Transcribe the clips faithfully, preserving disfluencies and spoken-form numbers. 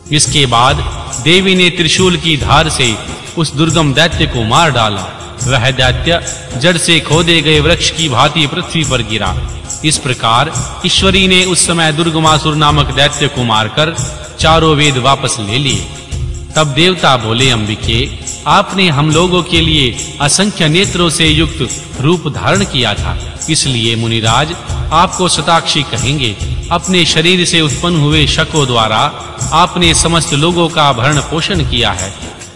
इसके बाद देवी ने त्रिशूल की धार से उस दुर्गम दैत्य को मार डाला। वह दैत्य जड़ से खोदे गए वृक्ष की भांति पृथ्वी पर गिरा। इस प्रकार ईश्वरी ने उस समय दुर्गमासुर नामक दैत्य को मारकर चारों वेद वापस ले लिए। तब देवता बोले, अंबिके, आपने हम लोगों के लिए असंख्य नेत्रों से युक्त रूप धारण किया था, इसलिए मुनिराज आपको शताक्षी कहेंगे। अपने शरीर से उत्पन्न हुए शकों द्वारा आपने समस्त लोगों का भरण पोषण किया है,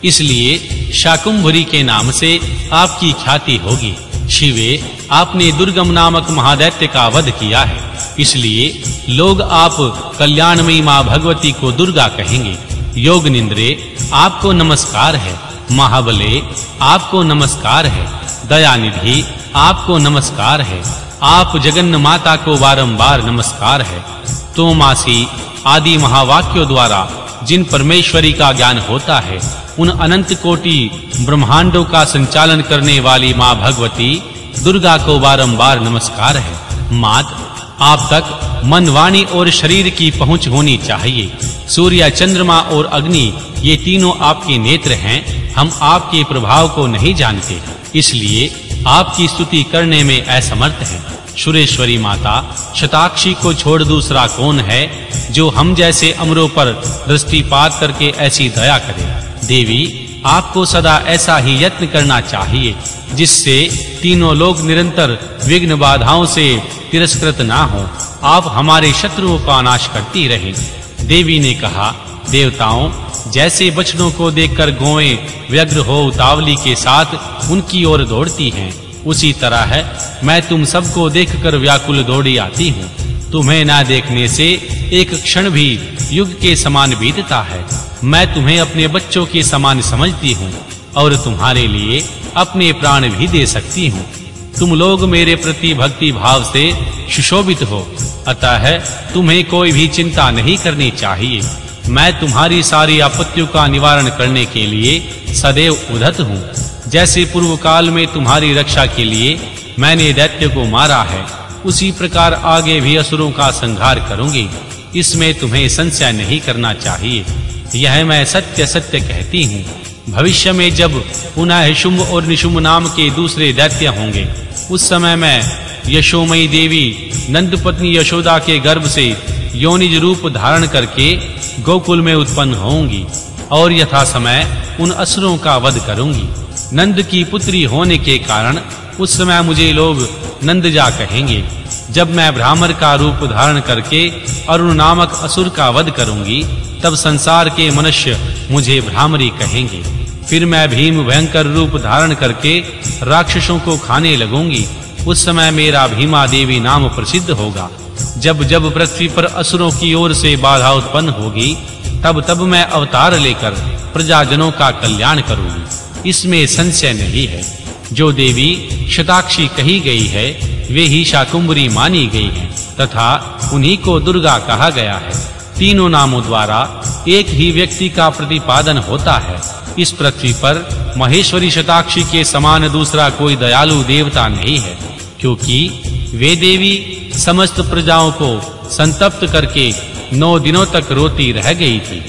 इसलिए शाकुंभरी के नाम से आपकी ख्याति होगी। शिवे, आपने दुर्गम नामक महादैत्य का वध किया है, इसलिए लोग आप कल्याणमयी मां भगवती को दुर्गा कहेंगे। योग निंद्रे, आपको नमस्कार है। महाबले, आपको नमस्कार है। दयानिधि, आपको नमस्कार है। आप जगन्न माता को बारंबार नमस्कार है। तोमासी आदि महावाक्यों द्वारा जिन परमेश्वरी का ज्ञान होता है, उन अनंत कोटि ब्रह्मांडों का संचालन करने वाली मां भगवती दुर्गा को बारंबार नमस्कार है। मात, आप तक मन, वाणी और शरीर की पहुंच होनी चाहिए। सूर्य, चंद्रमा और अग्नि ये तीनों आपके नेत्र हैं। हम आपके प्रभाव को नहीं जानते, इसलिए आपकी स्तुति करने में असमर्थ हैं। सुरेश्वरी माता, शताक्षी को छोड़ दूसरा कौन है जो हम जैसे अमरों पर दृष्टिपात करके ऐसी दया करे। देवी, आपको सदा ऐसा ही यत्न करना चाहिए जिससे तीनों लोग निरंतर विघ्न बाधाओं से तिरस्कृत ना हो। आप हमारे शत्रुओं का नाश करती रहें। देवी ने कहा, देवताओं, जैसे बछड़ों को देखकर गौएं व्यग्र हो उतावली के साथ उनकी ओर दौड़ती हैं, उसी तरह है मैं तुम सबको देखकर व्याकुल दौड़ी आती हूँ। तुम्हें ना देखने से एक क्षण भी युग के समान बीतता है। मैं तुम्हें अपने बच्चों के समान समझती हूँ और तुम्हारे लिए अपने प्राण भी दे सकती हूँ। तुम लोग मेरे प्रति भक्ति भाव से सुशोभित हो, अतः तुम्हें कोई भी चिंता नहीं करनी चाहिए। मैं तुम्हारी सारी आपत्तियों का निवारण करने के लिए सदैव उद्धत हूँ। जैसे पूर्व काल में तुम्हारी रक्षा के लिए मैंने दैत्य को मारा है, उसी प्रकार आगे भी असुरों का संहार करूंगी। इसमें तुम्हें संशय नहीं करना चाहिए। यह मैं सत्य सत्य कहती हूँ। भविष्य में जब पुनः शुंभ और निशुंभ नाम के दूसरे दैत्य होंगे, उस समय मैं यशोमयी देवी नंद पत्नी यशोदा के गर्भ से योनिज रूप धारण करके गोकुल में उत्पन्न होंगी और यथा समय उन असुरों का वध करूंगी। नंद की पुत्री होने के कारण उस समय मुझे लोग नंदजा कहेंगे। जब मैं ब्राह्मण का रूप धारण करके अरुण नामक असुर का वध करूंगी, तब संसार के मनुष्य मुझे भ्रामरी कहेंगे। फिर मैं भीम भयंकर रूप धारण करके राक्षसों को खाने लगूंगी। उस समय मेरा भीमा देवी नाम प्रसिद्ध होगा। जब जब पृथ्वी पर असुरों की ओर से बाधा उत्पन्न होगी, तब तब मैं अवतार लेकर प्रजाजनों का कल्याण करूंगी। इसमें संशय नहीं है। जो देवी शताक्षी कही गई है, वे ही शाकुंभरी मानी गई हैं तथा उन्हीं को दुर्गा कहा गया है। तीनों नामों द्वारा एक ही व्यक्ति का प्रतिपादन होता है। इस पृथ्वी पर महेश्वरी शताक्षी के समान दूसरा कोई दयालु देवता नहीं है, क्योंकि वे देवी समस्त प्रजाओं को संतप्त करके नौ दिनों तक रोती रह गई थी।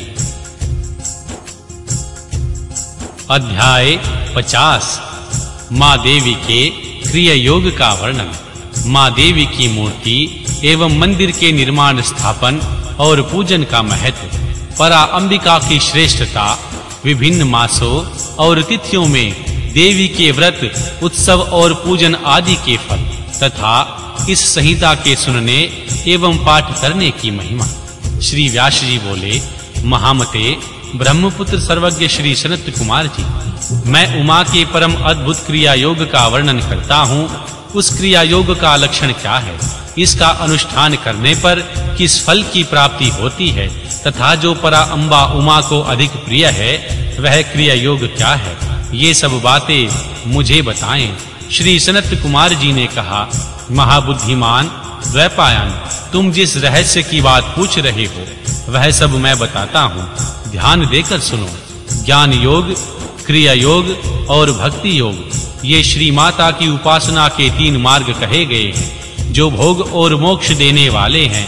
अध्याय पचास। मां देवी के क्रिया योग का वर्णन। मां देवी की मूर्ति एवं मंदिर के निर्माण, स्थापन और पूजन का महत्व। परा अंबिका की श्रेष्ठता। विभिन्न मासों और तिथियों में देवी के व्रत, उत्सव और पूजन आदि के फल तथा इस संहिता के सुनने एवं पाठ करने की महिमा। श्री व्यास जी बोले, महामते, ब्रह्मपुत्र सर्वज्ञ श्री सनत कुमार जी, मैं उमा के परम अद्भुत क्रिया योग का वर्णन करता हूँ। उस क्रिया योग का लक्षण क्या है, इसका अनुष्ठान करने पर किस फल की प्राप्ति होती है तथा जो परा अम्बा उमा को अधिक प्रिय है, वह क्रिया योग क्या है, ये सब बातें मुझे बताएं। श्री सनत कुमार जी ने कहा, महाबुद्धिमान द्वैपायन, तुम जिस रहस्य की बात पूछ रहे हो, वह सब मैं बताता हूँ। ध्यान देकर सुनो। ज्ञान योग, क्रिया योग और भक्ति योग, ये श्री माता की उपासना के तीन मार्ग कहे गए हैं, जो भोग और मोक्ष देने वाले हैं।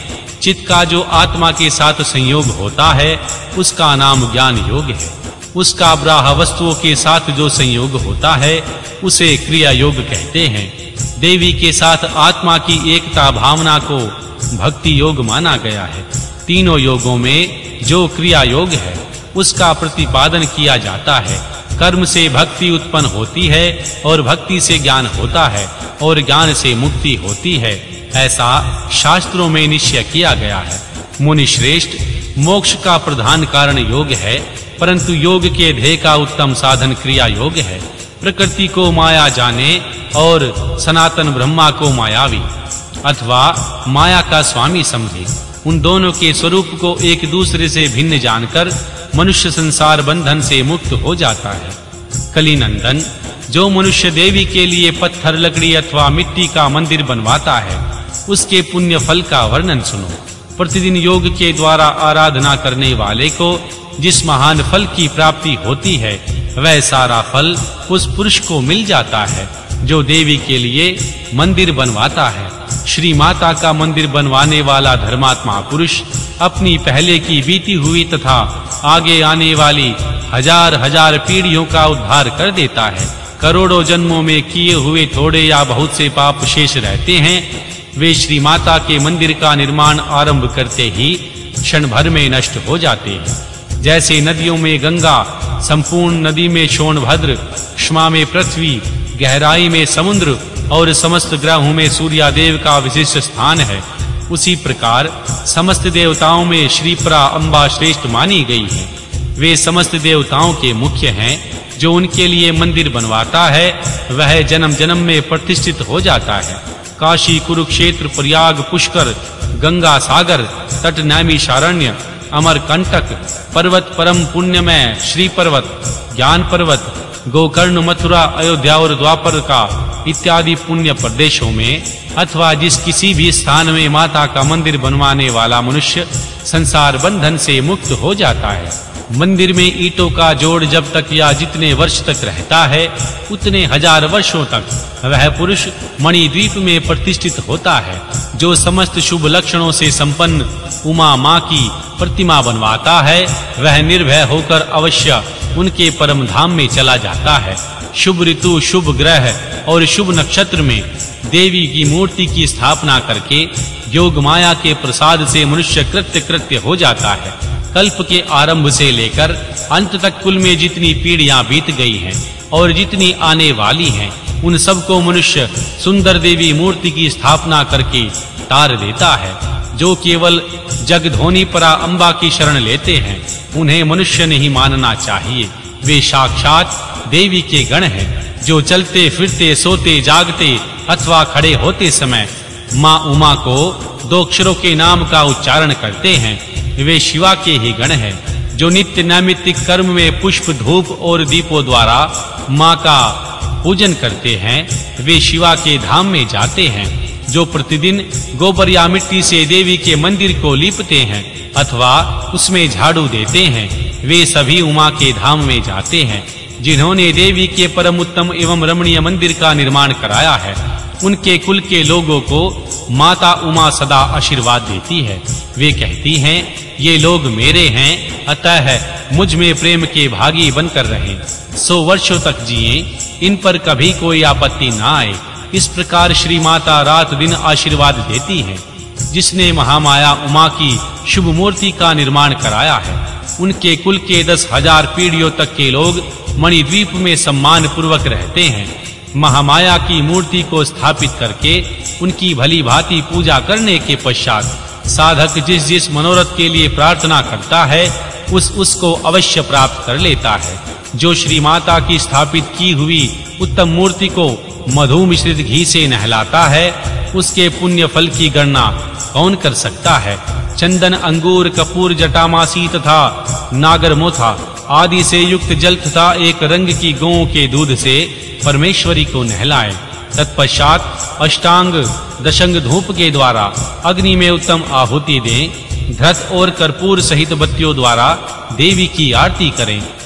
चित्त का जो आत्मा के साथ संयोग होता है उसका नाम ज्ञान योग है। उसका ब्राह्य वस्तुओं के साथ जो संयोग होता है उसे क्रिया योग कहते हैं। देवी के साथ आत्मा की एकता भावना को भक्ति योग माना गया है। तीनों योगों में जो क्रिया योग है उसका प्रतिपादन किया जाता है। कर्म से भक्ति उत्पन्न होती है और भक्ति से ज्ञान होता है और ज्ञान से मुक्ति होती है, ऐसा शास्त्रों में निश्चय किया गया है। मुनि श्रेष्ठ, मोक्ष का प्रधान कारण योग है, परंतु योग के ध्येय का उत्तम साधन क्रिया योग है। प्रकृति को माया जाने और सनातन ब्रह्मा को मायावी अथवा माया का स्वामी समझे। उन दोनों के स्वरूप को एक दूसरे से भिन्न जानकर मनुष्य संसार बंधन से मुक्त हो जाता है। कली नंदन, जो मनुष्य देवी के लिए पत्थर, लकड़ी अथवा मिट्टी का मंदिर बनवाता है उसके पुण्य फल का वर्णन सुनो। प्रतिदिन योग के द्वारा आराधना करने वाले को जिस महान फल की प्राप्ति होती है वह सारा फल उस पुरुष को मिल जाता है जो देवी के लिए मंदिर बनवाता है। श्री माता का मंदिर बनवाने वाला धर्मात्मा पुरुष अपनी पहले की बीती हुई तथा आगे आने वाली हजार हजार पीढ़ियों का उद्धार कर देता है। करोड़ों जन्मों में किए हुए थोड़े या बहुत से पाप शेष रहते हैं, वे श्री माता के मंदिर का निर्माण आरंभ करते ही क्षण भर में नष्ट हो जाते हैं। जैसे नदियों में गंगा, संपूर्ण नदी में सोनभद्र, क्षमा में पृथ्वी, गहराई में समुद्र और समस्त ग्रहों में सूर्यदेव का विशिष्ट स्थान है, उसी प्रकार समस्त देवताओं में श्रीपरा अम्बा श्रेष्ठ मानी गई है। वे समस्त देवताओं के मुख्य हैं। जो उनके लिए मंदिर बनवाता है वह जन्म जन्म में प्रतिष्ठित हो जाता है। काशी, कुरुक्षेत्र, प्रयाग, पुष्कर, गंगा सागर तट, नैमिषारण्य, अमरकंटक पर्वत, परम पुण्यमय श्री पर्वत, ज्ञान पर्वत, गोकर्ण, मथुरा, अयोध्या और द्वापर का इत्यादि पुण्य प्रदेशों में अथवा जिस किसी भी स्थान में माता का मंदिर बनवाने वाला मनुष्य संसार बंधन से मुक्त हो जाता है। मंदिर में ईंटों का जोड़ जब तक या जितने वर्ष तक रहता है उतने हजार वर्षों तक वह पुरुष मणिद्वीप में प्रतिष्ठित होता है। जो समस्त शुभ लक्षणों से संपन्न उमा मां की प्रतिमा बनवाता है वह निर्भय होकर अवश्य उनके परम धाम में चला जाता है। शुभ ऋतु, शुभ ग्रह और शुभ नक्षत्र में देवी की मूर्ति की स्थापना करके योग माया के प्रसाद से मनुष्य कृत्य कृत्य हो जाता है। कल्प के आरंभ से लेकर अंत तक कुल में जितनी पीढ़ियां बीत गई हैं और जितनी आने वाली हैं उन सबको मनुष्य सुंदर देवी मूर्ति की स्थापना करके तार देता है। जो केवल जगधोनी परा अम्बा की शरण लेते हैं उन्हें मनुष्य नहीं मानना चाहिए। वे साक्षात देवी के गण हैं जो चलते फिरते, सोते जागते अथवा खड़े होते समय मां उमा को दो अक्षरों के नाम का उच्चारण करते हैं। वे शिवा के ही गण हैं जो नित्य नैमित्तिक कर्म में पुष्प, धूप और दीपों द्वारा मां का पूजन करते हैं। वे शिवा के धाम में जाते हैं। जो प्रतिदिन गोबर या मिट्टी से देवी के मंदिर को लीपते हैं अथवा उसमें झाड़ू देते हैं वे सभी उमा के धाम में जाते हैं। जिन्होंने देवी के परम उत्तम एवं रमणीय मंदिर का निर्माण कराया है उनके कुल के लोगों को माता उमा सदा आशीर्वाद देती है। वे कहती हैं, ये लोग मेरे हैं, अतः मुझ में प्रेम के भागी बनकर रहें, सौ वर्षों तक जिए, इन पर कभी कोई आपत्ति ना आए। इस प्रकार श्री माता रात दिन आशीर्वाद देती है। जिसने महामाया उमा की शुभ मूर्ति का निर्माण कराया है उनके कुल के दस हजार पीढ़ियों तक के लोग मणिद्वीप में सम्मान पूर्वक रहते हैं। महामाया की मूर्ति को स्थापित करके उनकी भली भांति पूजा करने के पश्चात साधक जिस जिस मनोरथ के लिए प्रार्थना करता है उस उसको अवश्य प्राप्त कर लेता है। जो श्री माता की स्थापित की हुई उत्तम मूर्ति को मधु मिश्रित घी से नहलाता है उसके पुण्य फल की गणना कौन कर सकता है। चंदन, अंगूर, कपूर, जटामासी तथा नागरमोथा आदि से युक्त जल तथा एक रंग की गौओं के दूध से परमेश्वरी को नहलाए। तत्पश्चात अष्टांग दशंग धूप के द्वारा अग्नि में उत्तम आहुति दें। धृत और कर्पूर सहित बत्तियों द्वारा देवी की आरती करें।